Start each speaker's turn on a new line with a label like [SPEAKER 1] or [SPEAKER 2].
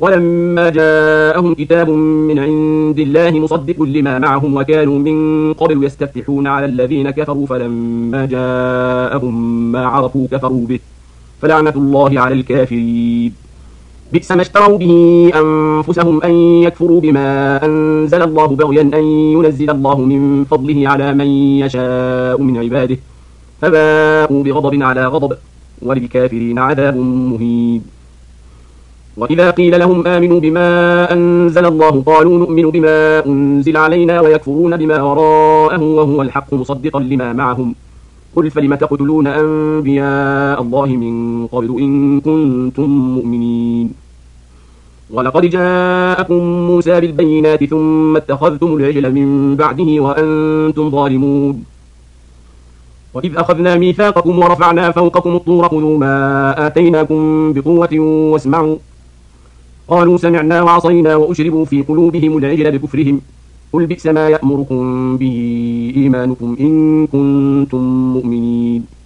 [SPEAKER 1] ولما جاءهم كتاب من عند الله مصدق لما معهم وكانوا من قبل يستفتحون على الذين كفروا فلما جاءهم ما عرفوا كفروا به فلعنة الله على الكافرين. بئس ما اشتروا به أنفسهم أن يكفروا بما أنزل الله بغيا أن ينزل الله من فضله على من يشاء من عباده فباءوا بغضب على غضب وللكافرين عذاب مهين. وإذا قيل لهم آمنوا بما أنزل الله قالوا نؤمن بما أنزل علينا ويكفرون بما وراءه وهو الحق مصدقا لما معهم قل فلم تقتلون أنبياء الله من قبل إن كنتم مؤمنين. ولقد جاءكم موسى بالبينات ثم اتخذتم العجل من بعده وأنتم ظالمون. وإذ أخذنا ميثاقكم ورفعنا فوقكم الطور خذوا ما آتيناكم بقوة واسمعوا قالوا سمعنا وعصينا وأشربوا في قلوبهم العجل بكفرهم قل بئس ما يأمركم به إيمانكم إن كنتم مؤمنين.